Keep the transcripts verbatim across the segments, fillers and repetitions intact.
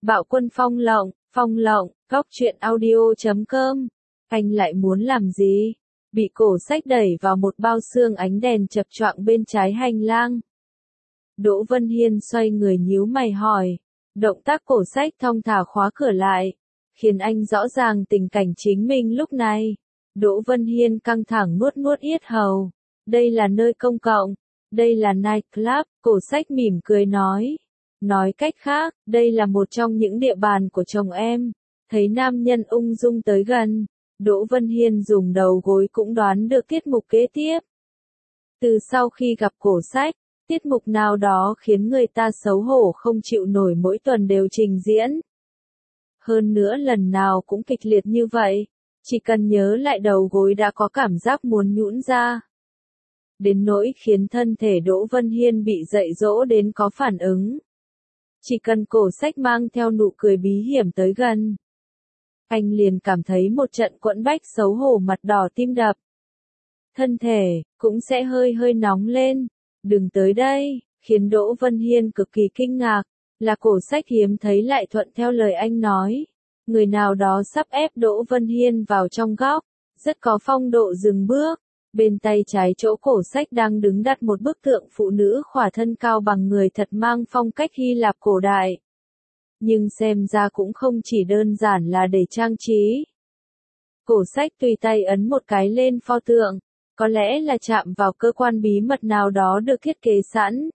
Bạo Quân Phong Lộng, Phong Lộng, góc truyện audio chấm com. Anh lại muốn làm gì? Bị cổ sách đẩy vào một bao xương ánh đèn chập choạng bên trái hành lang. Đỗ Vân Hiên xoay người nhíu mày hỏi. Động tác cổ sách thong thả khóa cửa lại, khiến anh rõ ràng tình cảnh chính mình lúc này. Đỗ Vân Hiên căng thẳng nuốt nuốt yết hầu. Đây là nơi công cộng, đây là nightclub, cổ sách mỉm cười nói. Nói cách khác, đây là một trong những địa bàn của chồng em. Thấy nam nhân ung dung tới gần, Đỗ Vân Hiên dùng đầu gối cũng đoán được tiết mục kế tiếp. Từ sau khi gặp cổ sách, tiết mục nào đó khiến người ta xấu hổ không chịu nổi mỗi tuần đều trình diễn. Hơn nữa lần nào cũng kịch liệt như vậy, chỉ cần nhớ lại đầu gối đã có cảm giác muốn nhũn ra. Đến nỗi khiến thân thể Đỗ Vân Hiên bị dạy dỗ đến có phản ứng. Chỉ cần cổ sách mang theo nụ cười bí hiểm tới gần, anh liền cảm thấy một trận quẫn bách xấu hổ, mặt đỏ tim đập. Thân thể cũng sẽ hơi hơi nóng lên. Đừng tới đây, khiến Đỗ Vân Hiên cực kỳ kinh ngạc, là cổ sách hiếm thấy lại thuận theo lời anh nói. Người nào đó sắp ép Đỗ Vân Hiên vào trong góc, rất có phong độ dừng bước. Bên tay trái chỗ cổ sách đang đứng đặt một bức tượng phụ nữ khỏa thân cao bằng người thật mang phong cách Hy Lạp cổ đại. Nhưng xem ra cũng không chỉ đơn giản là để trang trí. Cổ sách tùy tay ấn một cái lên pho tượng, có lẽ là chạm vào cơ quan bí mật nào đó được thiết kế sẵn.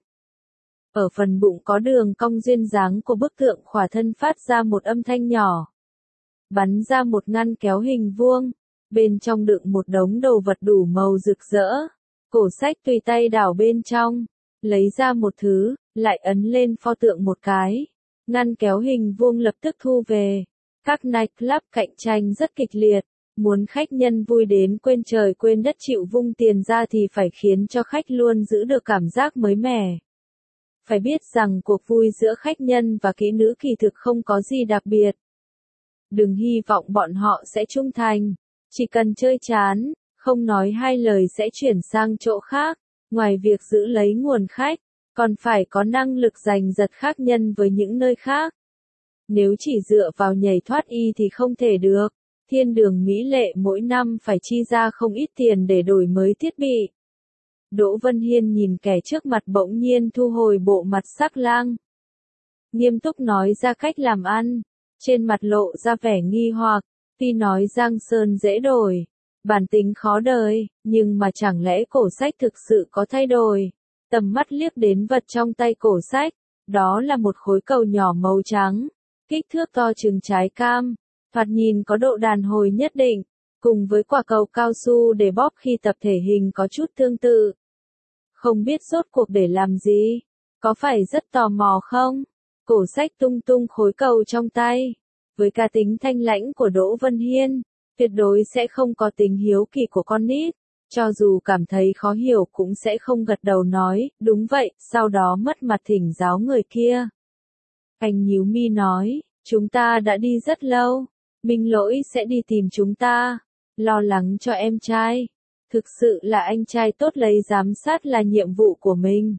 Ở phần bụng có đường cong duyên dáng của bức tượng khỏa thân phát ra một âm thanh nhỏ. Bắn ra một ngăn kéo hình vuông. Bên trong đựng một đống đồ vật đủ màu rực rỡ. Cổ sách tùy tay đảo bên trong, lấy ra một thứ, lại ấn lên pho tượng một cái. Ngăn kéo hình vuông lập tức thu về. Các nightclub cạnh tranh rất kịch liệt, muốn khách nhân vui đến quên trời quên đất chịu vung tiền ra thì phải khiến cho khách luôn giữ được cảm giác mới mẻ. Phải biết rằng cuộc vui giữa khách nhân và kỹ nữ kỳ thực không có gì đặc biệt. Đừng hy vọng bọn họ sẽ trung thành. Chỉ cần chơi chán, không nói hai lời sẽ chuyển sang chỗ khác, ngoài việc giữ lấy nguồn khách, còn phải có năng lực giành giật khác nhân với những nơi khác. Nếu chỉ dựa vào nhảy thoát y thì không thể được, thiên đường mỹ lệ mỗi năm phải chi ra không ít tiền để đổi mới thiết bị. Đỗ Vân Hiên nhìn kẻ trước mặt bỗng nhiên thu hồi bộ mặt sắc lang. Nghiêm túc nói ra cách làm ăn, trên mặt lộ ra vẻ nghi hoặc. Tuy nói Giang Sơn dễ đổi, bản tính khó đời, nhưng mà chẳng lẽ cổ sách thực sự có thay đổi? Tầm mắt liếc đến vật trong tay cổ sách, đó là một khối cầu nhỏ màu trắng, kích thước to chừng trái cam, thoạt nhìn có độ đàn hồi nhất định, cùng với quả cầu cao su để bóp khi tập thể hình có chút tương tự. Không biết rốt cuộc để làm gì? Có phải rất tò mò không? Cổ sách tung tung khối cầu trong tay. Với cá tính thanh lãnh của Đỗ Vân Hiên, tuyệt đối sẽ không có tính hiếu kỳ của con nít, cho dù cảm thấy khó hiểu cũng sẽ không gật đầu nói, đúng vậy, sau đó mất mặt thỉnh giáo người kia. Anh nhíu mi nói, chúng ta đã đi rất lâu, Minh Lỗi sẽ đi tìm chúng ta, lo lắng cho em trai. Thực sự là anh trai tốt, lấy giám sát là nhiệm vụ của mình.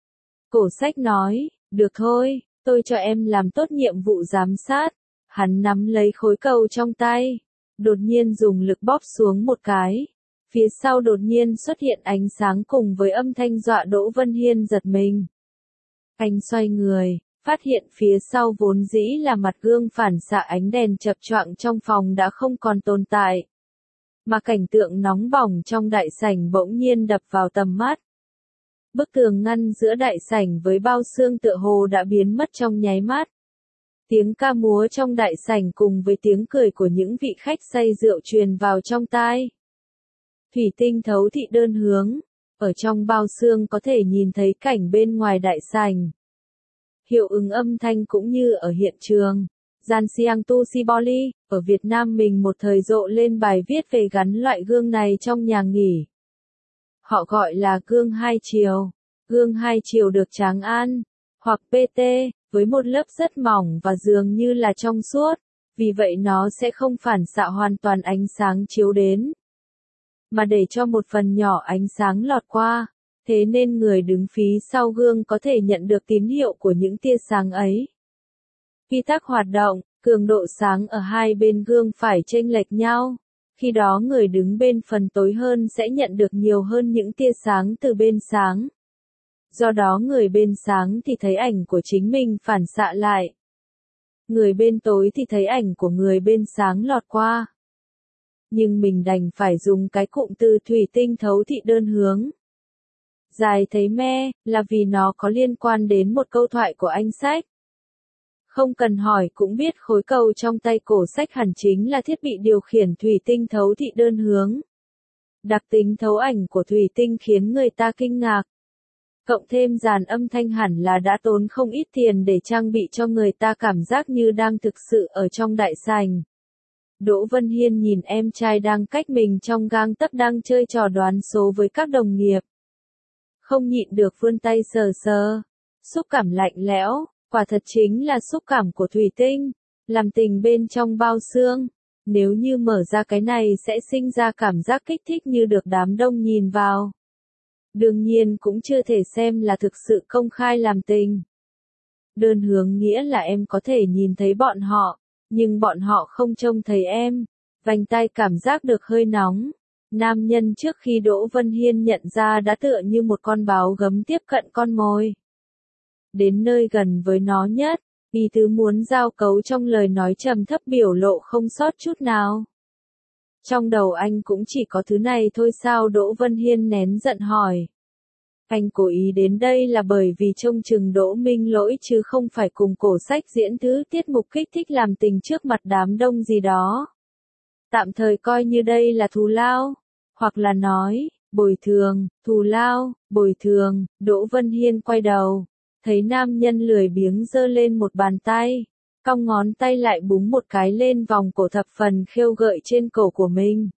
Cổ sách nói, được thôi, tôi cho em làm tốt nhiệm vụ giám sát. Hắn nắm lấy khối cầu trong tay, đột nhiên dùng lực bóp xuống một cái. Phía sau đột nhiên xuất hiện ánh sáng cùng với âm thanh dọa Đỗ Vân Hiên giật mình. Anh xoay người, phát hiện phía sau vốn dĩ là mặt gương phản xạ ánh đèn chập choạng trong phòng đã không còn tồn tại. Mà cảnh tượng nóng bỏng trong đại sảnh bỗng nhiên đập vào tầm mắt. Bức tường ngăn giữa đại sảnh với bao xương tựa hồ đã biến mất trong nháy mắt. Tiếng ca múa trong đại sảnh cùng với tiếng cười của những vị khách say rượu truyền vào trong tai. Thủy tinh thấu thị đơn hướng, ở trong bao xương có thể nhìn thấy cảnh bên ngoài đại sảnh. Hiệu ứng âm thanh cũng như ở hiện trường. Gian Siang Tu Siboli, ở Việt Nam mình một thời rộ lên bài viết về gắn loại gương này trong nhà nghỉ. Họ gọi là gương hai chiều. Gương hai chiều được tráng an, hoặc pê tê, với một lớp rất mỏng và dường như là trong suốt, vì vậy nó sẽ không phản xạ hoàn toàn ánh sáng chiếu đến, mà để cho một phần nhỏ ánh sáng lọt qua, thế nên người đứng phía sau gương có thể nhận được tín hiệu của những tia sáng ấy. Quy tắc hoạt động, cường độ sáng ở hai bên gương phải chênh lệch nhau. Khi đó người đứng bên phần tối hơn sẽ nhận được nhiều hơn những tia sáng từ bên sáng. Do đó người bên sáng thì thấy ảnh của chính mình phản xạ lại. Người bên tối thì thấy ảnh của người bên sáng lọt qua. Nhưng mình đành phải dùng cái cụm từ thủy tinh thấu thị đơn hướng. Dài thấy me, là vì nó có liên quan đến một câu thoại của anh Sách. Không cần hỏi cũng biết khối cầu trong tay cổ Sách hẳn chính là thiết bị điều khiển thủy tinh thấu thị đơn hướng. Đặc tính thấu ảnh của thủy tinh khiến người ta kinh ngạc. Cộng thêm dàn âm thanh hẳn là đã tốn không ít tiền để trang bị cho người ta cảm giác như đang thực sự ở trong đại sảnh. Đỗ Vân Hiên nhìn em trai đang cách mình trong gang tấc đang chơi trò đoán số với các đồng nghiệp. Không nhịn được vươn tay sờ sờ. Xúc cảm lạnh lẽo, quả thật chính là xúc cảm của thủy tinh, làm tình bên trong bao xương. Nếu như mở ra cái này sẽ sinh ra cảm giác kích thích như được đám đông nhìn vào. Đương nhiên cũng chưa thể xem là thực sự công khai làm tình. Đơn hướng nghĩa là em có thể nhìn thấy bọn họ, nhưng bọn họ không trông thấy em. Vành tai cảm giác được hơi nóng. Nam nhân trước khi Đỗ Vân Hiên nhận ra đã tựa như một con báo gấm tiếp cận con mồi. Đến nơi gần với nó nhất, ý tứ muốn giao cấu trong lời nói trầm thấp biểu lộ không sót chút nào. Trong đầu anh cũng chỉ có thứ này thôi sao? Đỗ Vân Hiên nén giận hỏi. Anh cố ý đến đây là bởi vì trông chừng Đỗ Minh Lỗi chứ không phải cùng cổ Sách diễn thứ tiết mục kích thích làm tình trước mặt đám đông gì đó. Tạm thời coi như đây là thù lao, hoặc là nói, bồi thường, thù lao, bồi thường. Đỗ Vân Hiên quay đầu, thấy nam nhân lười biếng giơ lên một bàn tay, cong ngón tay lại búng một cái lên vòng cổ thập phần khêu gợi trên cổ của mình.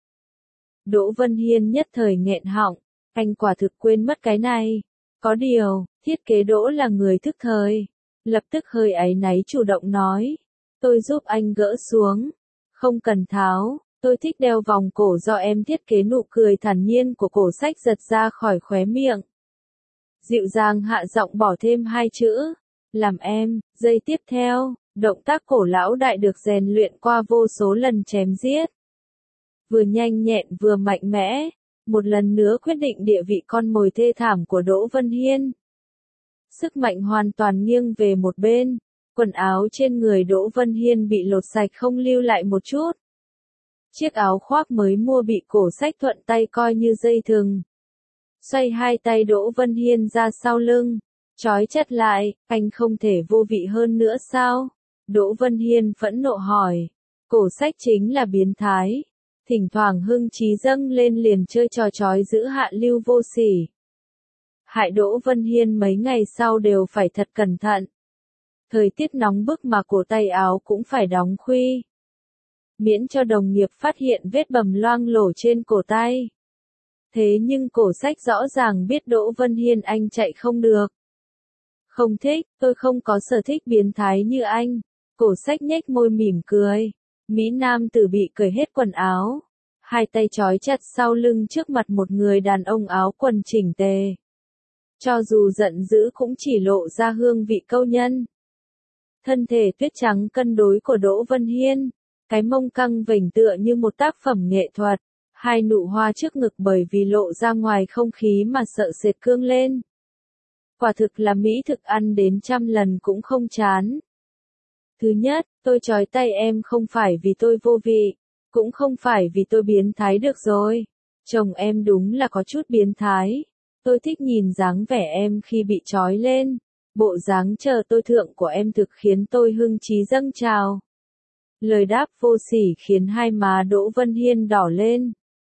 Đỗ Vân Hiên nhất thời nghẹn họng, anh quả thực quên mất cái này. Có điều, thiết kế Đỗ là người thức thời, lập tức hơi áy náy chủ động nói, tôi giúp anh gỡ xuống, không cần tháo, tôi thích đeo vòng cổ do em thiết kế. Nụ cười thản nhiên của cổ Sách giật ra khỏi khóe miệng. Dịu dàng hạ giọng bỏ thêm hai chữ, làm em. Giây tiếp theo, động tác cổ lão đại được rèn luyện qua vô số lần chém giết. Vừa nhanh nhẹn vừa mạnh mẽ, một lần nữa quyết định địa vị con mồi thê thảm của Đỗ Vân Hiên. Sức mạnh hoàn toàn nghiêng về một bên, quần áo trên người Đỗ Vân Hiên bị lột sạch không lưu lại một chút. Chiếc áo khoác mới mua bị cổ Sách thuận tay coi như dây thừng. Xoay hai tay Đỗ Vân Hiên ra sau lưng, trói chặt lại, anh không thể vô vị hơn nữa sao? Đỗ Vân Hiên phẫn nộ hỏi. Cổ Sách chính là biến thái. Thỉnh thoảng hưng trí dâng lên liền chơi trò trói giữ hạ lưu vô sỉ. Hại Đỗ Vân Hiên mấy ngày sau đều phải thật cẩn thận. Thời tiết nóng bức mà cổ tay áo cũng phải đóng khuy. Miễn cho đồng nghiệp phát hiện vết bầm loang lổ trên cổ tay. Thế nhưng cổ Sách rõ ràng biết Đỗ Vân Hiên anh chạy không được. Không thích, tôi không có sở thích biến thái như anh. Cổ Sách nhếch môi mỉm cười. Mỹ nam tử bị cởi hết quần áo. Hai tay trói chặt sau lưng trước mặt một người đàn ông áo quần chỉnh tề. Cho dù giận dữ cũng chỉ lộ ra hương vị câu nhân. Thân thể tuyết trắng cân đối của Đỗ Vân Hiên. Cái mông căng vểnh tựa như một tác phẩm nghệ thuật. Hai nụ hoa trước ngực bởi vì lộ ra ngoài không khí mà sợ sệt cương lên. Quả thực là mỹ thực ăn đến trăm lần cũng không chán. Thứ nhất, tôi trói tay em không phải vì tôi vô vị, cũng không phải vì tôi biến thái được rồi. Chồng em đúng là có chút biến thái. Tôi thích nhìn dáng vẻ em khi bị trói lên. Bộ dáng chờ tôi thượng của em thực khiến tôi hưng trí dâng trào. Lời đáp vô sỉ khiến hai má Đỗ Vân Hiên đỏ lên.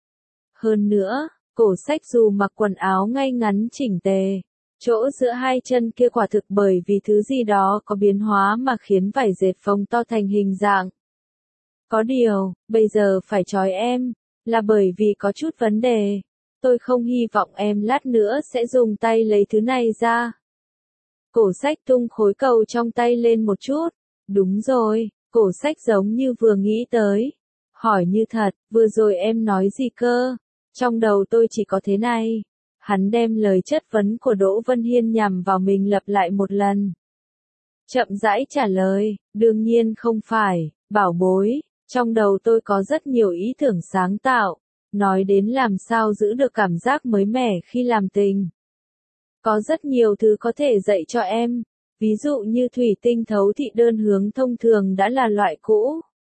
Hơn nữa, cổ Sách dù mặc quần áo ngay ngắn chỉnh tề, chỗ giữa hai chân kia quả thực bởi vì thứ gì đó có biến hóa mà khiến vải dệt phồng to thành hình dạng. Có điều, bây giờ phải trói em, là bởi vì có chút vấn đề. Tôi không hy vọng em lát nữa sẽ dùng tay lấy thứ này ra. Cổ Sách tung khối cầu trong tay lên một chút. Đúng rồi, cổ Sách giống như vừa nghĩ tới. Hỏi như thật, vừa rồi em nói gì cơ? Trong đầu tôi chỉ có thế này. Hắn đem lời chất vấn của Đỗ Vân Hiên nhằm vào mình lặp lại một lần. Chậm rãi trả lời, đương nhiên không phải, bảo bối, trong đầu tôi có rất nhiều ý tưởng sáng tạo, nói đến làm sao giữ được cảm giác mới mẻ khi làm tình. Có rất nhiều thứ có thể dạy cho em, ví dụ như thủy tinh thấu thị đơn hướng thông thường đã là loại cũ.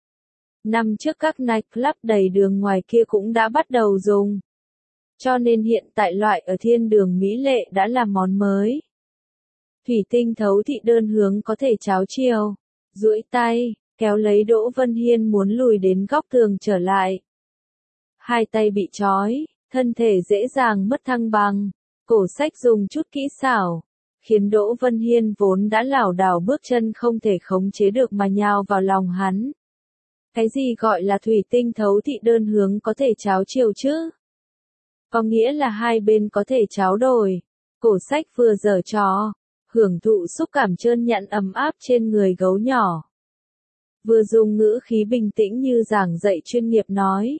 Năm trước các nightclub đầy đường ngoài kia cũng đã bắt đầu dùng. Cho nên hiện tại loại ở thiên đường Mỹ Lệ đã là món mới. Thủy tinh thấu thị đơn hướng có thể cháo chiều, duỗi tay, kéo lấy Đỗ Vân Hiên muốn lùi đến góc tường trở lại. Hai tay bị trói, thân thể dễ dàng mất thăng bằng, cổ sách dùng chút kỹ xảo, khiến Đỗ Vân Hiên vốn đã lảo đảo bước chân không thể khống chế được mà nhào vào lòng hắn. Cái gì gọi là thủy tinh thấu thị đơn hướng có thể cháo chiều chứ? Có nghĩa là hai bên có thể cháo đổi. Cổ sách vừa giở trò, hưởng thụ xúc cảm trơn nhẵn ấm áp trên người gấu nhỏ. Vừa dùng ngữ khí bình tĩnh như giảng dạy chuyên nghiệp nói.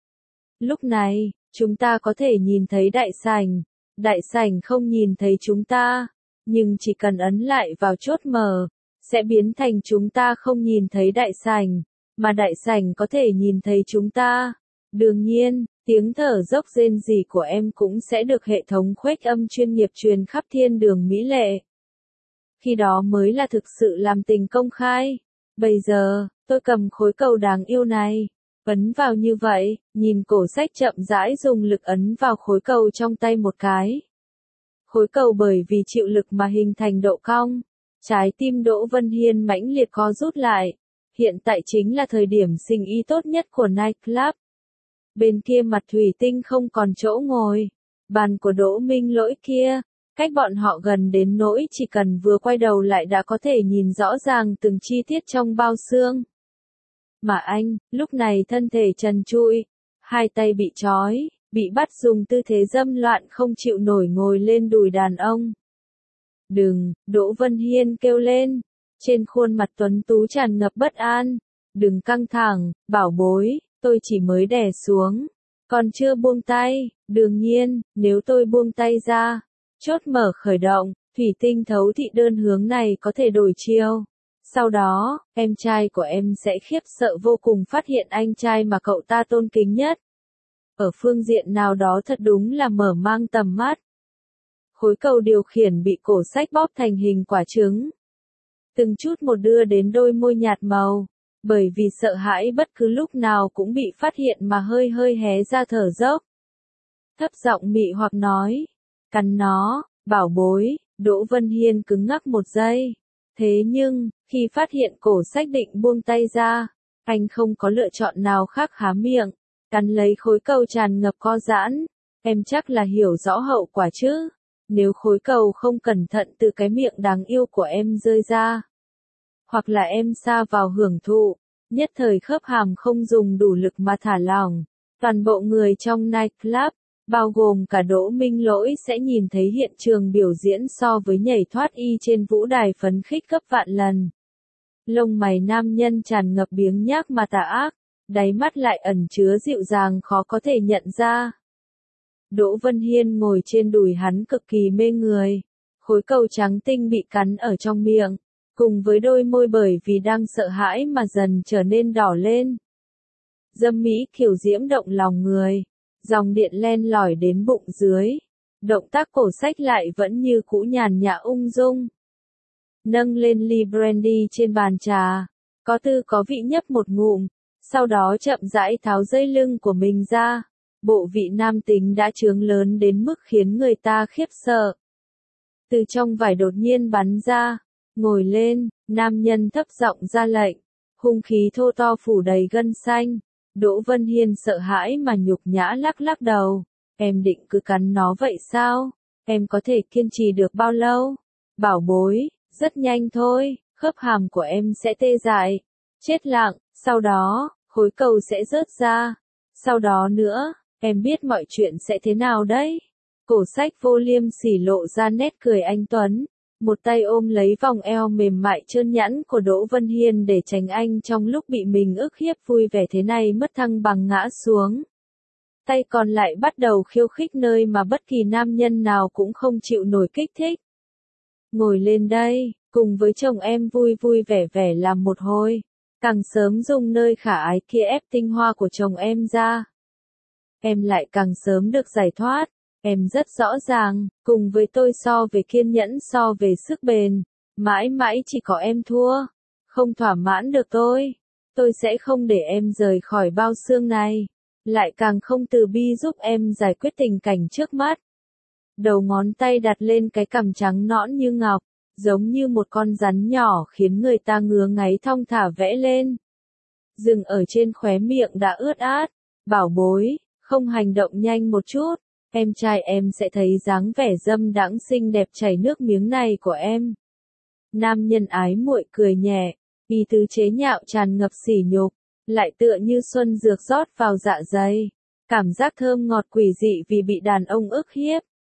Lúc này, chúng ta có thể nhìn thấy đại sảnh, đại sảnh không nhìn thấy chúng ta, nhưng chỉ cần ấn lại vào chốt mở, sẽ biến thành chúng ta không nhìn thấy đại sảnh, mà đại sảnh có thể nhìn thấy chúng ta. Đương nhiên, tiếng thở dốc rên rỉ của em cũng sẽ được hệ thống khuếch âm chuyên nghiệp truyền khắp thiên đường Mỹ Lệ. Khi đó mới là thực sự làm tình công khai. Bây giờ, tôi cầm khối cầu đáng yêu này, ấn vào như vậy, nhìn cổ sách chậm rãi dùng lực ấn vào khối cầu trong tay một cái. Khối cầu bởi vì chịu lực mà hình thành độ cong, trái tim Đỗ Vân Hiên mãnh liệt co rút lại. Hiện tại chính là thời điểm sinh ý tốt nhất của nightclub. Bên kia mặt thủy tinh không còn chỗ ngồi, bàn của Đỗ Minh Lỗi kia, cách bọn họ gần đến nỗi chỉ cần vừa quay đầu lại đã có thể nhìn rõ ràng từng chi tiết trong bao xương. Mà anh, lúc này thân thể trần trụi, hai tay bị trói, bị bắt dùng tư thế dâm loạn không chịu nổi ngồi lên đùi đàn ông. Đừng, Đỗ Vân Hiên kêu lên, trên khuôn mặt tuấn tú tràn ngập bất an. Đừng căng thẳng, bảo bối, tôi chỉ mới đè xuống, còn chưa buông tay. Đương nhiên, nếu tôi buông tay ra, chốt mở khởi động, thủy tinh thấu thị đơn hướng này có thể đổi chiều. Sau đó, em trai của em sẽ khiếp sợ vô cùng phát hiện anh trai mà cậu ta tôn kính nhất. Ở phương diện nào đó thật đúng là mở mang tầm mắt. Khối cầu điều khiển bị cổ sách bóp thành hình quả trứng. Từng chút một đưa đến đôi môi nhạt màu, bởi vì sợ hãi bất cứ lúc nào cũng bị phát hiện mà hơi hơi hé ra thở dốc. Thấp giọng mị hoặc nói, cắn nó, bảo bối. Đỗ Vân Hiên cứng ngắc một giây. Thế nhưng, khi phát hiện cổ sách định buông tay ra, anh không có lựa chọn nào khác há miệng, cắn lấy khối cầu tràn ngập co giãn. Em chắc là hiểu rõ hậu quả chứ? Nếu khối cầu không cẩn thận từ cái miệng đáng yêu của em rơi ra, hoặc là em sa vào hưởng thụ, nhất thời khớp hàm không dùng đủ lực mà thả lỏng, toàn bộ người trong nightclub, bao gồm cả Đỗ Minh Lỗi sẽ nhìn thấy hiện trường biểu diễn so với nhảy thoát y trên vũ đài phấn khích gấp vạn lần. Lông mày nam nhân tràn ngập biếng nhác mà tà ác, đáy mắt lại ẩn chứa dịu dàng khó có thể nhận ra. Đỗ Vân Hiên ngồi trên đùi hắn cực kỳ mê người, khối cầu trắng tinh bị cắn ở trong miệng, cùng với đôi môi bởi vì đang sợ hãi mà dần trở nên đỏ lên. Dâm mỹ kiều diễm động lòng người, dòng điện len lỏi đến bụng dưới, động tác cổ sách lại vẫn như cũ nhàn nhã ung dung. Nâng lên ly brandy trên bàn trà, có tư có vị nhấp một ngụm, sau đó chậm rãi tháo dây lưng của mình ra. Bộ vị nam tính đã trướng lớn đến mức khiến người ta khiếp sợ. Từ trong vải đột nhiên bắn ra, ngồi lên, nam nhân thấp giọng ra lệnh, hung khí thô to phủ đầy gân xanh. Đỗ Vân Hiên sợ hãi mà nhục nhã lắc lắc đầu, em định cứ cắn nó vậy sao? Em có thể kiên trì được bao lâu? Bảo bối, rất nhanh thôi, khớp hàm của em sẽ tê dại, chết lặng, sau đó, khối cầu sẽ rớt ra, sau đó nữa. Em biết mọi chuyện sẽ thế nào đấy? Cổ sách vô liêm sỉ lộ ra nét cười anh tuấn, một tay ôm lấy vòng eo mềm mại trơn nhẵn của Đỗ Vân Hiên để tránh anh trong lúc bị mình ức hiếp vui vẻ thế này mất thăng bằng ngã xuống. Tay còn lại bắt đầu khiêu khích nơi mà bất kỳ nam nhân nào cũng không chịu nổi kích thích. ngồi lên đây, cùng với chồng em vui vui vẻ vẻ làm một hồi. Càng sớm dùng nơi khả ái kia ép tinh hoa của chồng em ra, em lại càng sớm được giải thoát. Em rất rõ ràng, cùng với tôi so về kiên nhẫn so về sức bền, mãi mãi chỉ có em thua. Không thỏa mãn được tôi, tôi sẽ không để em rời khỏi bao xương này, lại càng không từ bi giúp em giải quyết tình cảnh trước mắt. Đầu ngón tay đặt lên cái cằm trắng nõn như ngọc, giống như một con rắn nhỏ khiến người ta ngứa ngáy thong thả vẽ lên. Dừng ở trên khóe miệng đã ướt át. Bảo bối, không hành động nhanh một chút, em trai em sẽ thấy dáng vẻ dâm đãng xinh đẹp chảy nước miếng này của em. Nam nhân ái muội cười nhẹ, ý tứ chế nhạo tràn ngập sỉ nhục, lại tựa như xuân dược rót vào dạ dày. Cảm giác thơm ngọt quỷ dị vì bị đàn ông ức hiếp.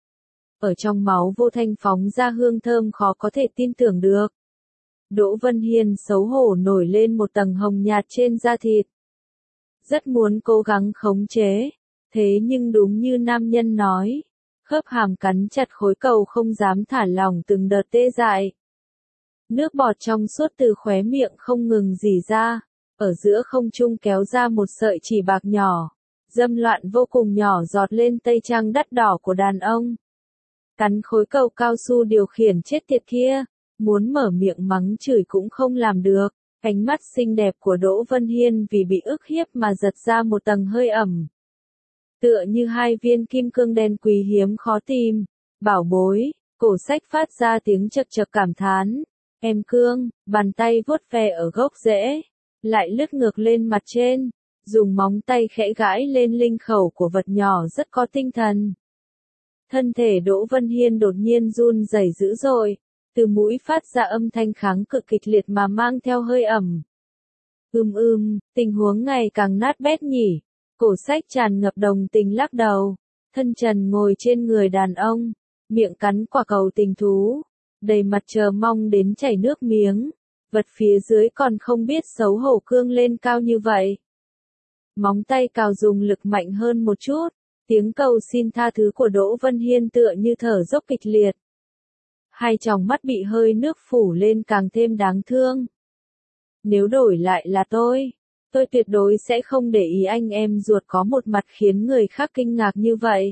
Ở trong máu vô thanh phóng ra hương thơm khó có thể tin tưởng được. Đỗ Vân Hiên xấu hổ nổi lên một tầng hồng nhạt trên da thịt. Rất muốn cố gắng khống chế, thế nhưng đúng như nam nhân nói, khớp hàm cắn chặt khối cầu không dám thả lỏng từng đợt tê dại. Nước bọt trong suốt từ khóe miệng không ngừng rỉ ra, ở giữa không trung kéo ra một sợi chỉ bạc nhỏ, dâm loạn vô cùng nhỏ giọt lên tây trang đắt đỏ của đàn ông. Cắn khối cầu cao su điều khiển chết tiệt kia, muốn mở miệng mắng chửi cũng không làm được. Ánh mắt xinh đẹp của Đỗ Vân Hiên vì bị ức hiếp mà giật ra một tầng hơi ẩm. Tựa như hai viên kim cương đen quý hiếm khó tìm. Bảo bối, cổ sách phát ra tiếng chật chật cảm thán. Em cương, bàn tay vuốt ve ở gốc rễ, lại lướt ngược lên mặt trên, dùng móng tay khẽ gãi lên linh khẩu của vật nhỏ rất có tinh thần. Thân thể Đỗ Vân Hiên đột nhiên run rẩy dữ dội, từ mũi phát ra âm thanh kháng cự kịch liệt mà mang theo hơi ẩm. Ưm ưm, tình huống ngày càng nát bét nhỉ. Cổ sách tràn ngập đồng tình lắc đầu, thân trần ngồi trên người đàn ông, miệng cắn quả cầu tình thú, đầy mặt chờ mong đến chảy nước miếng, vật phía dưới còn không biết xấu hổ cương lên cao như vậy. Móng tay cào dùng lực mạnh hơn một chút, tiếng cầu xin tha thứ của Đỗ Vân Hiên tựa như thở dốc kịch liệt. Hai tròng mắt bị hơi nước phủ lên càng thêm đáng thương. Nếu đổi lại là tôi, tôi tuyệt đối sẽ không để ý anh em ruột có một mặt khiến người khác kinh ngạc như vậy.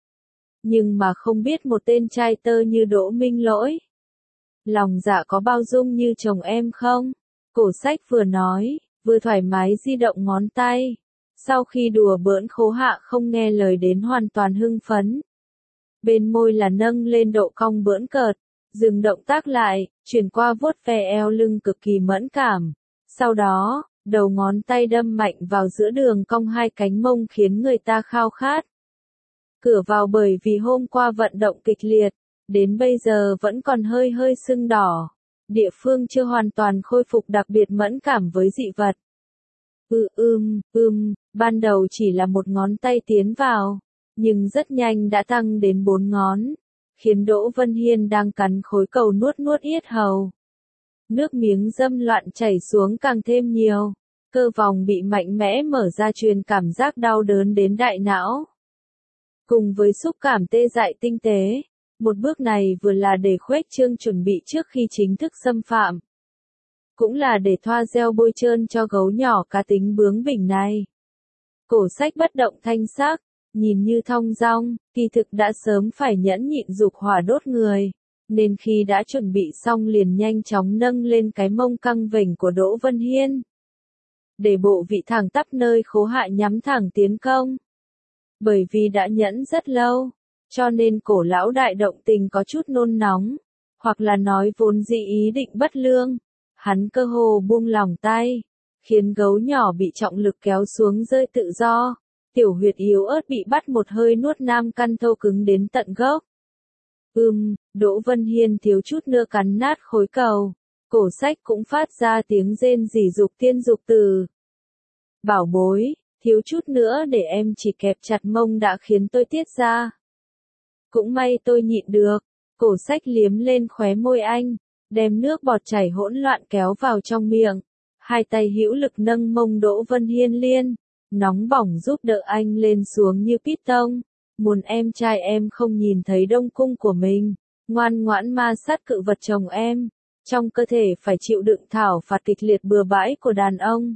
Nhưng mà không biết một tên trai tơ như Đỗ Minh Lỗi, lòng dạ có bao dung như chồng em không? Cổ sách vừa nói, vừa thoải mái di động ngón tay. Sau khi đùa bỡn khố hạ không nghe lời đến hoàn toàn hưng phấn. Bên môi là nâng lên độ cong bỡn cợt, dừng động tác lại, chuyển qua vuốt ve eo lưng cực kỳ mẫn cảm. Sau đó, đầu ngón tay đâm mạnh vào giữa đường cong hai cánh mông khiến người ta khao khát. Cửa vào bởi vì hôm qua vận động kịch liệt, đến bây giờ vẫn còn hơi hơi sưng đỏ. Địa phương chưa hoàn toàn khôi phục đặc biệt mẫn cảm với dị vật. Ừ ưm, ưm, ban đầu chỉ là một ngón tay tiến vào, nhưng rất nhanh đã tăng đến bốn ngón, khiến Đỗ Vân Hiên đang cắn khối cầu nuốt nuốt yết hầu. Nước miếng dâm loạn chảy xuống càng thêm nhiều, cơ vòng bị mạnh mẽ mở ra truyền cảm giác đau đớn đến đại não. Cùng với xúc cảm tê dại tinh tế, một bước này vừa là để khuếch trương chuẩn bị trước khi chính thức xâm phạm. Cũng là để thoa gel bôi trơn cho gấu nhỏ cá tính bướng bỉnh này. Cổ sách bất động thanh sắc, nhìn như thong dong, kỳ thực đã sớm phải nhẫn nhịn dục hỏa đốt người, nên khi đã chuẩn bị xong liền nhanh chóng nâng lên cái mông căng vểnh của Đỗ Vân Hiên. Để bộ vị thẳng tắp nơi khố hạ nhắm thẳng tiến công. Bởi vì đã nhẫn rất lâu, cho nên cổ lão đại động tình có chút nôn nóng, hoặc là nói vốn dĩ ý định bất lương. Hắn cơ hồ buông lỏng tay, khiến gấu nhỏ bị trọng lực kéo xuống rơi tự do, tiểu huyệt yếu ớt bị bắt một hơi nuốt nam căn thô cứng đến tận gốc. Ừm, Đỗ Vân Hiên thiếu chút nữa cắn nát khối cầu, cổ sách cũng phát ra tiếng rên rỉ dục tiên dục từ. Bảo bối, thiếu chút nữa để em chỉ kẹp chặt mông đã khiến tôi tiết ra. Cũng may tôi nhịn được, cổ sách liếm lên khóe môi anh. Đem nước bọt chảy hỗn loạn kéo vào trong miệng, hai tay hữu lực nâng mông Đỗ Vân Hiên liên, nóng bỏng giúp đỡ anh lên xuống như piston, muốn em trai em không nhìn thấy đông cung của mình, ngoan ngoãn ma sát cự vật chồng em, trong cơ thể phải chịu đựng thảo phạt kịch liệt bừa bãi của đàn ông.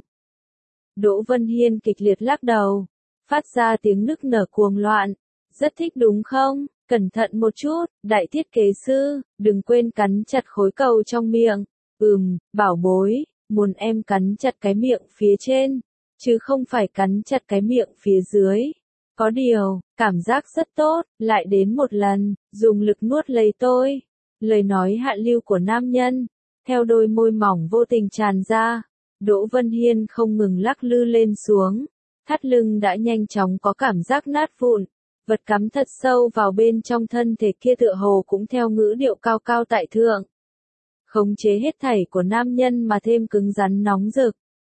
Đỗ Vân Hiên kịch liệt lắc đầu, phát ra tiếng nức nở cuồng loạn. Rất thích đúng không? Cẩn thận một chút, đại thiết kế sư, đừng quên cắn chặt khối cầu trong miệng. Ừm, bảo bối, muốn em cắn chặt cái miệng phía trên, chứ không phải cắn chặt cái miệng phía dưới. Có điều, cảm giác rất tốt, lại đến một lần, dùng lực nuốt lấy tôi. Lời nói hạ lưu của nam nhân, theo đôi môi mỏng vô tình tràn ra. Đỗ Vân Hiên không ngừng lắc lư lên xuống, thắt lưng đã nhanh chóng có cảm giác nát vụn, vật cắm thật sâu vào bên trong thân thể kia tựa hồ cũng theo ngữ điệu cao cao tại thượng. Khống chế hết thảy của nam nhân mà thêm cứng rắn nóng rực.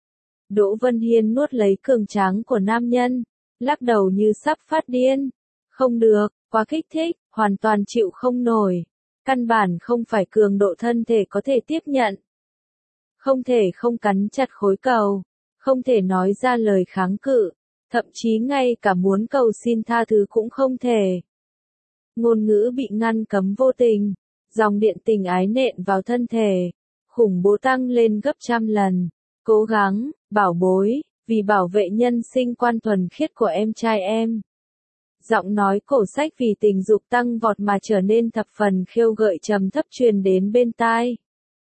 Đỗ Vân Hiên nuốt lấy cường tráng của nam nhân, lắc đầu như sắp phát điên. Không được, quá kích thích, hoàn toàn chịu không nổi. Căn bản không phải cường độ thân thể có thể tiếp nhận. Không thể không cắn chặt khối cầu, không thể nói ra lời kháng cự, thậm chí ngay cả muốn cầu xin tha thứ cũng không thể. Ngôn ngữ bị ngăn cấm vô tình, dòng điện tình ái nện vào thân thể, khủng bố tăng lên gấp trăm lần. Cố gắng, bảo bối, vì bảo vệ nhân sinh quan thuần khiết của em trai em. Giọng nói cổ sách vì tình dục tăng vọt mà trở nên thập phần khêu gợi trầm thấp truyền đến bên tai.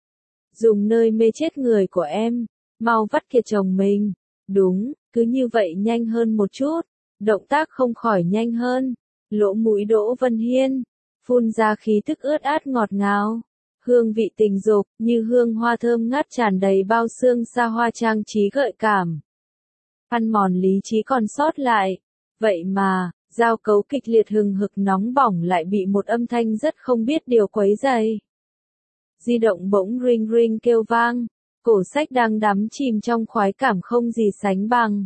Dùng nơi mê chết người của em, mau vắt kiệt chồng mình. Đúng, cứ như vậy nhanh hơn một chút, động tác không khỏi nhanh hơn. Lỗ mũi Đỗ Vân Hiên, phun ra khí thức ướt át ngọt ngào. Hương vị tình dục, như hương hoa thơm ngát tràn đầy bao xương xa hoa trang trí gợi cảm. Ăn mòn lý trí còn sót lại. Vậy mà, giao cấu kịch liệt hừng hực nóng bỏng lại bị một âm thanh rất không biết điều quấy rầy. Di động bỗng ring ring kêu vang, cổ sách đang đắm chìm trong khoái cảm không gì sánh bằng.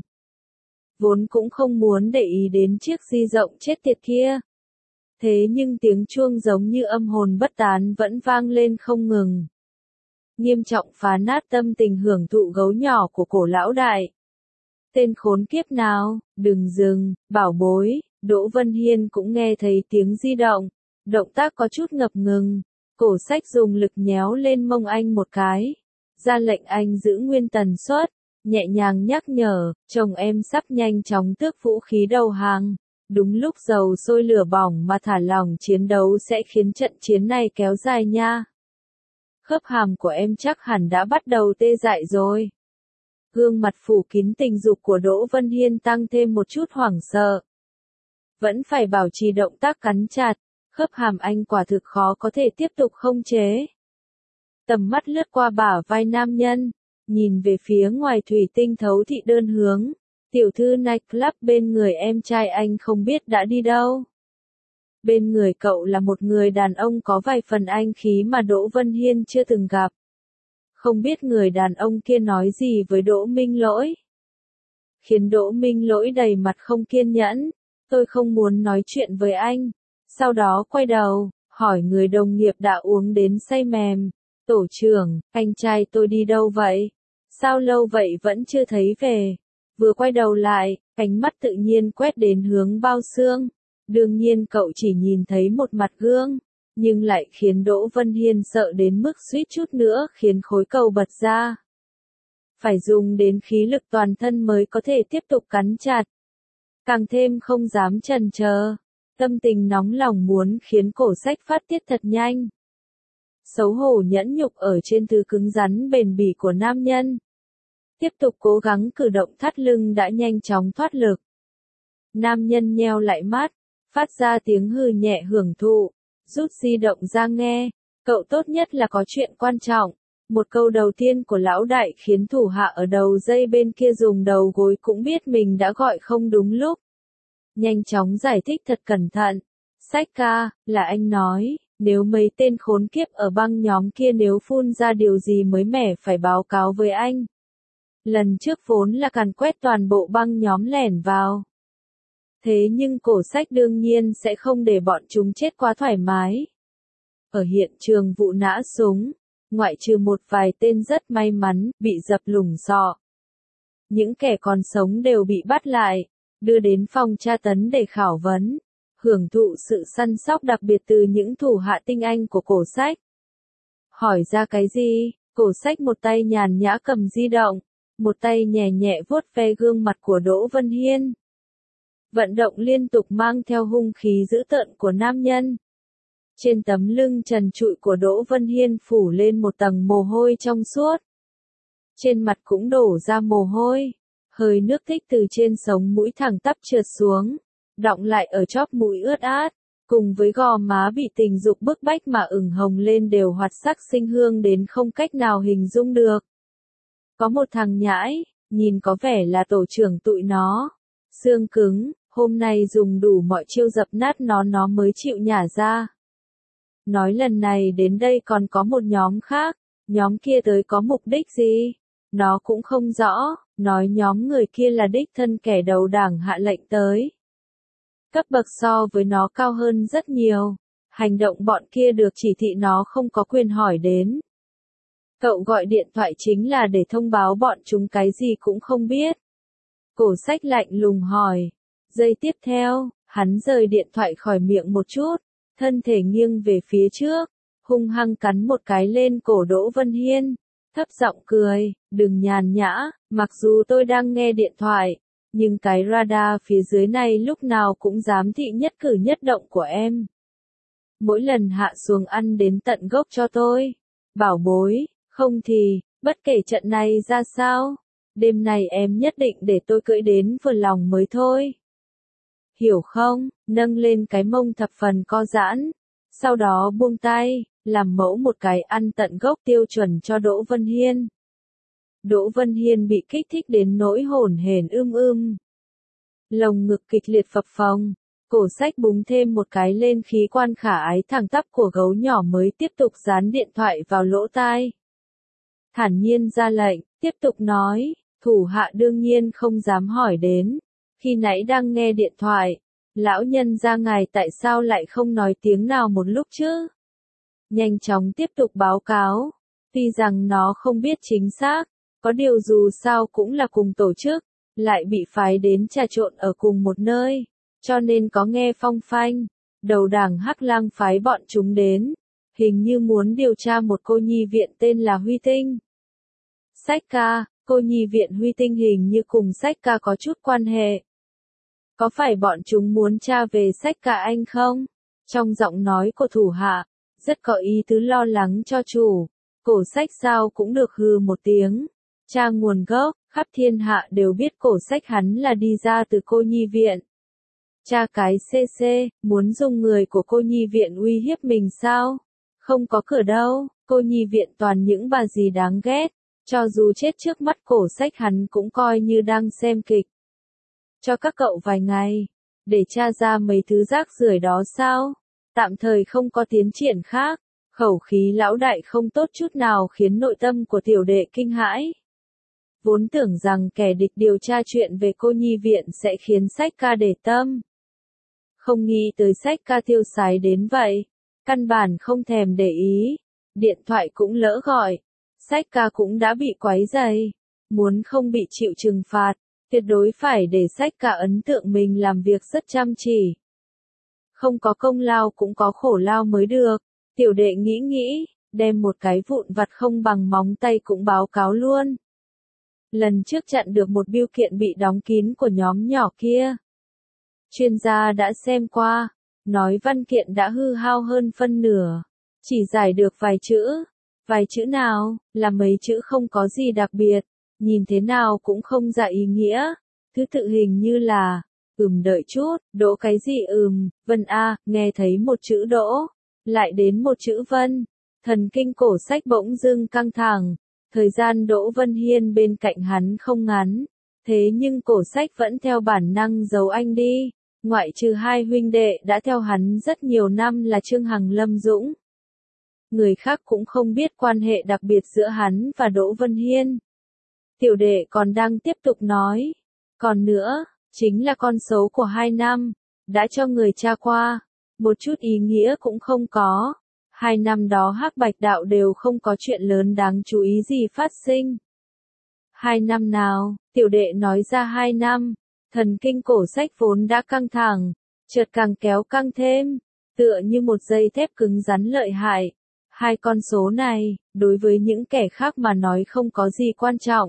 Vốn cũng không muốn để ý đến chiếc di động chết tiệt kia. Thế nhưng tiếng chuông giống như âm hồn bất tán vẫn vang lên không ngừng. Nghiêm trọng phá nát tâm tình hưởng thụ gấu nhỏ của cổ lão đại. Tên khốn kiếp nào, đừng dừng, bảo bối. Đỗ Vân Hiên cũng nghe thấy tiếng di động, động tác có chút ngập ngừng. Cổ sách dùng lực nhéo lên mông anh một cái, ra lệnh anh giữ nguyên tần suất, nhẹ nhàng nhắc nhở, chồng em sắp nhanh chóng tước vũ khí đầu hàng. Đúng lúc dầu sôi lửa bỏng mà thả lỏng chiến đấu sẽ khiến trận chiến này kéo dài nha. Khớp hàm của em chắc hẳn đã bắt đầu tê dại rồi. Gương mặt phủ kín tình dục của Đỗ Vân Hiên tăng thêm một chút hoảng sợ. Vẫn phải bảo trì động tác cắn chặt, khớp hàm anh quả thực khó có thể tiếp tục không chế. Tầm mắt lướt qua bả vai nam nhân, nhìn về phía ngoài thủy tinh thấu thị đơn hướng. Tiểu thư nightclub bên người em trai anh không biết đã đi đâu. Bên người cậu là một người đàn ông có vài phần anh khí mà Đỗ Vân Hiên chưa từng gặp. Không biết người đàn ông kia nói gì với Đỗ Minh Lỗi. Khiến Đỗ Minh Lỗi đầy mặt không kiên nhẫn. Tôi không muốn nói chuyện với anh. Sau đó quay đầu, hỏi người đồng nghiệp đã uống đến say mềm. Tổ trưởng, anh trai tôi đi đâu vậy? Sao lâu vậy vẫn chưa thấy về? Vừa quay đầu lại, ánh mắt tự nhiên quét đến hướng bao xương. Đương nhiên cậu chỉ nhìn thấy một mặt gương, nhưng lại khiến Đỗ Vân Hiên sợ đến mức suýt chút nữa khiến khối cầu bật ra. Phải dùng đến khí lực toàn thân mới có thể tiếp tục cắn chặt. Càng thêm không dám chần chờ. Tâm tình nóng lòng muốn khiến cổ sách phát tiết thật nhanh. Xấu hổ nhẫn nhục ở trên thứ cứng rắn bền bỉ của nam nhân. Tiếp tục cố gắng cử động thắt lưng đã nhanh chóng thoát lực. Nam nhân nheo lại mắt, phát ra tiếng hừ nhẹ hưởng thụ, rút di động ra nghe. Cậu tốt nhất là có chuyện quan trọng. Một câu đầu tiên của lão đại khiến thủ hạ ở đầu dây bên kia dùng đầu gối cũng biết mình đã gọi không đúng lúc. Nhanh chóng giải thích thật cẩn thận. Sách ca, là anh nói, nếu mấy tên khốn kiếp ở băng nhóm kia nếu phun ra điều gì mới mẻ phải báo cáo với anh. Lần trước vốn là càn quét toàn bộ băng nhóm lẻn vào. Thế nhưng cổ sách đương nhiên sẽ không để bọn chúng chết quá thoải mái. Ở hiện trường vụ nã súng, ngoại trừ một vài tên rất may mắn, bị dập lủng sọ. Những kẻ còn sống đều bị bắt lại, đưa đến phòng tra tấn để khảo vấn. hưởng thụ sự săn sóc đặc biệt từ những thủ hạ tinh anh của cổ sách. Hỏi ra cái gì? Cổ sách một tay nhàn nhã cầm di động, một tay nhẹ nhẹ vuốt ve gương mặt của Đỗ Vân Hiên. Vận động liên tục mang theo hung khí dữ tợn của nam nhân. Trên tấm lưng trần trụi của Đỗ Vân Hiên phủ lên một tầng mồ hôi trong suốt. Trên mặt cũng đổ ra mồ hôi, hơi nước thích từ trên sống mũi thẳng tắp trượt xuống, đọng lại ở chóp mũi ướt át, cùng với gò má bị tình dục bức bách mà ửng hồng lên đều hoạt sắc sinh hương đến không cách nào hình dung được. Có một thằng nhãi, nhìn có vẻ là tổ trưởng tụi nó, xương cứng, hôm nay dùng đủ mọi chiêu dập nát nó nó mới chịu nhả ra. Nói lần này đến đây còn có một nhóm khác, nhóm kia tới có mục đích gì? Nó cũng không rõ, nói nhóm người kia là đích thân kẻ đầu đảng hạ lệnh tới. Cấp bậc so với nó cao hơn rất nhiều, hành động bọn kia được chỉ thị nó không có quyền hỏi đến. Cậu gọi điện thoại chính là để thông báo bọn chúng cái gì cũng không biết. Cổ sách lạnh lùng hỏi. Giây tiếp theo, hắn rời điện thoại khỏi miệng một chút, thân thể nghiêng về phía trước, hung hăng cắn một cái lên cổ Đỗ Vân Hiên, thấp giọng cười, đừng nhàn nhã, mặc dù tôi đang nghe điện thoại, nhưng cái radar phía dưới này lúc nào cũng giám thị nhất cử nhất động của em. Mỗi lần hạ xuống ăn đến tận gốc cho tôi, bảo bối, không thì, bất kể trận này ra sao, đêm này em nhất định để tôi cưỡi đến vừa lòng mới thôi. Hiểu không? Nâng lên cái mông thập phần co giãn, sau đó buông tay, làm mẫu một cái ăn tận gốc tiêu chuẩn cho Đỗ Vân Hiên. Đỗ Vân Hiên bị kích thích đến nỗi hổn hển ưm ưm. Lồng ngực kịch liệt phập phồng, cổ sách búng thêm một cái lên khí quan khả ái thẳng tắp của gấu nhỏ mới tiếp tục dán điện thoại vào lỗ tai. Thản nhiên ra lệnh, tiếp tục nói, thủ hạ đương nhiên không dám hỏi đến. Khi nãy đang nghe điện thoại, lão nhân gia ngài tại sao lại không nói tiếng nào một lúc chứ? Nhanh chóng tiếp tục báo cáo, tuy rằng nó không biết chính xác, có điều dù sao cũng là cùng tổ chức, lại bị phái đến trà trộn ở cùng một nơi, cho nên có nghe phong phanh, đầu đảng Hắc Lang phái bọn chúng đến, hình như muốn điều tra một cô nhi viện tên là Huy Tinh. Sách ca, cô nhi viện Huy Tinh hình như cùng sách ca có chút quan hệ. Có phải bọn chúng muốn tra về sách ca anh không? Trong giọng nói của thủ hạ, rất có ý tứ lo lắng cho chủ. Cổ sách sao cũng được hừ một tiếng. Tra nguồn gốc, khắp thiên hạ đều biết cổ sách hắn là đi ra từ cô nhi viện. Tra cái xê xê, muốn dùng người của cô nhi viện uy hiếp mình sao? Không có cửa đâu, cô nhi viện toàn những bà gì đáng ghét. Cho dù chết trước mắt cổ sách hắn cũng coi như đang xem kịch. Cho các cậu vài ngày, để tra ra mấy thứ rác rưởi đó sao? Tạm thời không có tiến triển khác, khẩu khí lão đại không tốt chút nào khiến nội tâm của tiểu đệ kinh hãi. Vốn tưởng rằng kẻ địch điều tra chuyện về cô nhi viện sẽ khiến sách ca để tâm. Không nghĩ tới sách ca tiêu sái đến vậy, căn bản không thèm để ý, điện thoại cũng lỡ gọi, sách ca cũng đã bị quấy rầy, muốn không bị chịu trừng phạt. Tuyệt đối phải để sách ca ấn tượng mình làm việc rất chăm chỉ. Không có công lao cũng có khổ lao mới được. Tiểu đệ nghĩ nghĩ, đem một cái vụn vặt không bằng móng tay cũng báo cáo luôn. Lần trước chặn được một bưu kiện bị đóng kín của nhóm nhỏ kia. Chuyên gia đã xem qua, nói văn kiện đã hư hao hơn phân nửa. Chỉ giải được vài chữ. Vài chữ nào, là mấy chữ không có gì đặc biệt. Nhìn thế nào cũng không ra ý nghĩa. Thứ tự hình như là, ừm đợi chút, đỗ cái gì ừm, vân a, nghe thấy một chữ đỗ, lại đến một chữ vân. Thần kinh cổ sách bỗng dưng căng thẳng, thời gian Đỗ Vân Hiên bên cạnh hắn không ngắn, thế nhưng cổ sách vẫn theo bản năng giấu anh đi, ngoại trừ hai huynh đệ đã theo hắn rất nhiều năm là Trương Hằng Lâm Dũng. Người khác cũng không biết quan hệ đặc biệt giữa hắn và Đỗ Vân Hiên. Tiểu đệ còn đang tiếp tục nói. Còn nữa, chính là con số của hai năm, đã cho người tra qua, một chút ý nghĩa cũng không có. Hai năm đó Hắc Bạch Đạo đều không có chuyện lớn đáng chú ý gì phát sinh. Hai năm nào, tiểu đệ nói ra hai năm, thần kinh cổ sách vốn đã căng thẳng, chợt càng kéo căng thêm, tựa như một dây thép cứng rắn lợi hại. Hai con số này, đối với những kẻ khác mà nói không có gì quan trọng.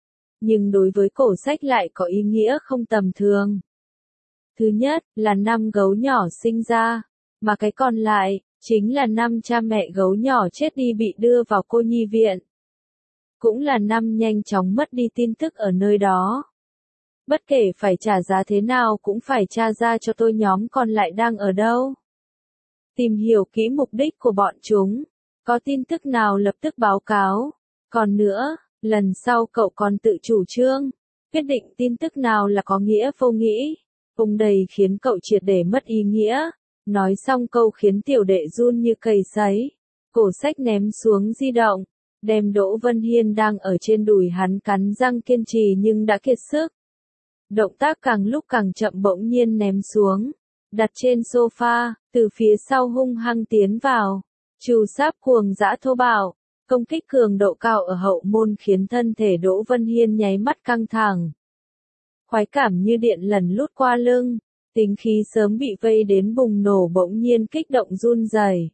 Nhưng đối với cổ sách lại có ý nghĩa không tầm thường. Thứ nhất, là năm gấu nhỏ sinh ra, mà cái còn lại, chính là năm cha mẹ gấu nhỏ chết đi bị đưa vào cô nhi viện. Cũng là năm nhanh chóng mất đi tin tức ở nơi đó. Bất kể phải trả giá thế nào cũng phải tra ra cho tôi nhóm còn lại đang ở đâu. Tìm hiểu kỹ mục đích của bọn chúng, có tin tức nào lập tức báo cáo. Còn nữa, lần sau cậu còn tự chủ trương, quyết định tin tức nào là có nghĩa vô nghĩa. Vùng đầy khiến cậu triệt để mất ý nghĩa. Nói xong câu khiến tiểu đệ run như cầy sấy. Cổ sách ném xuống di động, đem Đỗ Vân Hiên đang ở trên đùi hắn cắn răng kiên trì nhưng đã kiệt sức. Động tác càng lúc càng chậm bỗng nhiên ném xuống, đặt trên sofa, từ phía sau hung hăng tiến vào. Trù sáp cuồng dã thô bạo, công kích cường độ cao ở hậu môn khiến thân thể Đỗ Vân Hiên nháy mắt căng thẳng. Khoái cảm như điện lần lút qua lưng, tính khí sớm bị vây đến bùng nổ bỗng nhiên kích động run rẩy.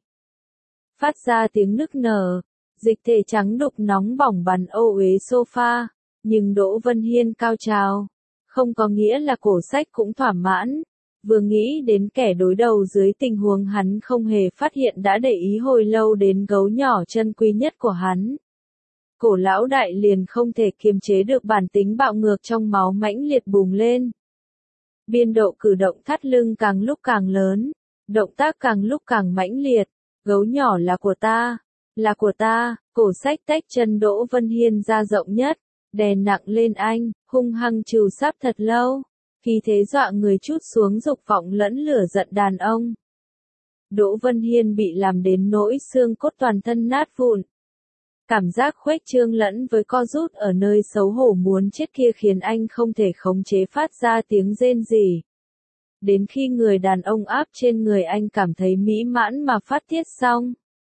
Phát ra tiếng nức nở, dịch thể trắng đục nóng bỏng bắn ô uế sofa, nhưng Đỗ Vân Hiên cao trào, không có nghĩa là cổ sách cũng thỏa mãn. Vừa nghĩ đến kẻ đối đầu dưới tình huống hắn không hề phát hiện đã để ý hồi lâu đến gấu nhỏ chân quý nhất của hắn. Cổ lão đại liền không thể kiềm chế được bản tính bạo ngược trong máu mãnh liệt bùng lên. Biên độ cử động thắt lưng càng lúc càng lớn, động tác càng lúc càng mãnh liệt. Gấu nhỏ là của ta, là của ta, cổ sách tách chân Đỗ Vân Hiên ra rộng nhất, đè nặng lên anh, hung hăng trù sáp thật lâu. Khi thế dọa người chút xuống dục vọng lẫn lửa giận đàn ông. Đỗ Vân Hiên bị làm đến nỗi xương cốt toàn thân nát vụn. Cảm giác khuếch trương lẫn với co rút ở nơi xấu hổ muốn chết kia khiến anh không thể khống chế phát ra tiếng rên rỉ. Đến khi người đàn ông áp trên người anh cảm thấy mỹ mãn mà phát tiết xong.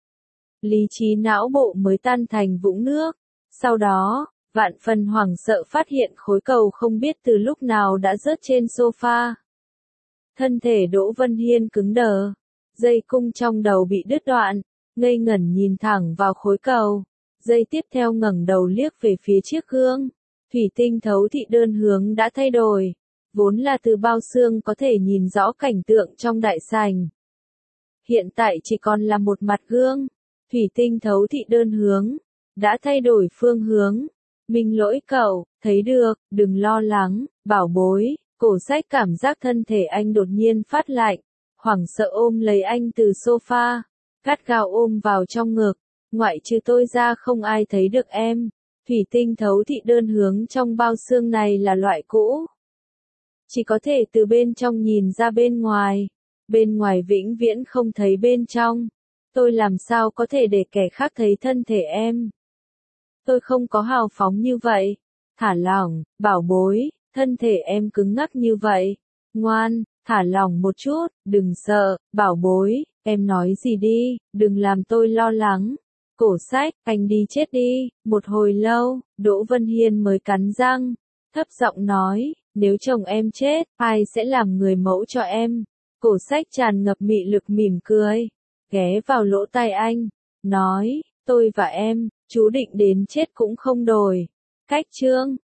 Lý trí não bộ mới tan thành vũng nước. Sau đó, vạn phần hoảng sợ phát hiện khối cầu không biết từ lúc nào đã rớt trên sofa. Thân thể Đỗ Vân Hiên cứng đờ, dây cung trong đầu bị đứt đoạn, ngây ngẩn nhìn thẳng vào khối cầu. Giây tiếp theo ngẩng đầu liếc về phía chiếc gương, thủy tinh thấu thị đơn hướng đã thay đổi, vốn là từ bao xương có thể nhìn rõ cảnh tượng trong đại sảnh. Hiện tại chỉ còn là một mặt gương, thủy tinh thấu thị đơn hướng, đã thay đổi phương hướng. Mình lỗi cậu, thấy được, đừng lo lắng, bảo bối. Cổ sách cảm giác thân thể anh đột nhiên phát lạnh, hoảng sợ ôm lấy anh từ sofa, gắt gao ôm vào trong ngực. Ngoại trừ tôi ra không ai thấy được em. Thủy tinh thấu thị đơn hướng trong bao xương này là loại cũ, chỉ có thể từ bên trong nhìn ra bên ngoài, bên ngoài vĩnh viễn không thấy bên trong. Tôi làm sao có thể để kẻ khác thấy thân thể em? Tôi không có hào phóng như vậy. Thả lỏng, bảo bối, thân thể em cứng ngắc như vậy. Ngoan, thả lỏng một chút, đừng sợ, bảo bối, em nói gì đi, đừng làm tôi lo lắng. Cổ sách, anh đi chết đi. Một hồi lâu, Đỗ Vân Hiên mới cắn răng, thấp giọng nói, nếu chồng em chết, ai sẽ làm người mẫu cho em? Cổ sách tràn ngập mị lực mỉm cười, ghé vào lỗ tai anh, nói, tôi và em, chú định đến chết cũng không đổi. Cách chương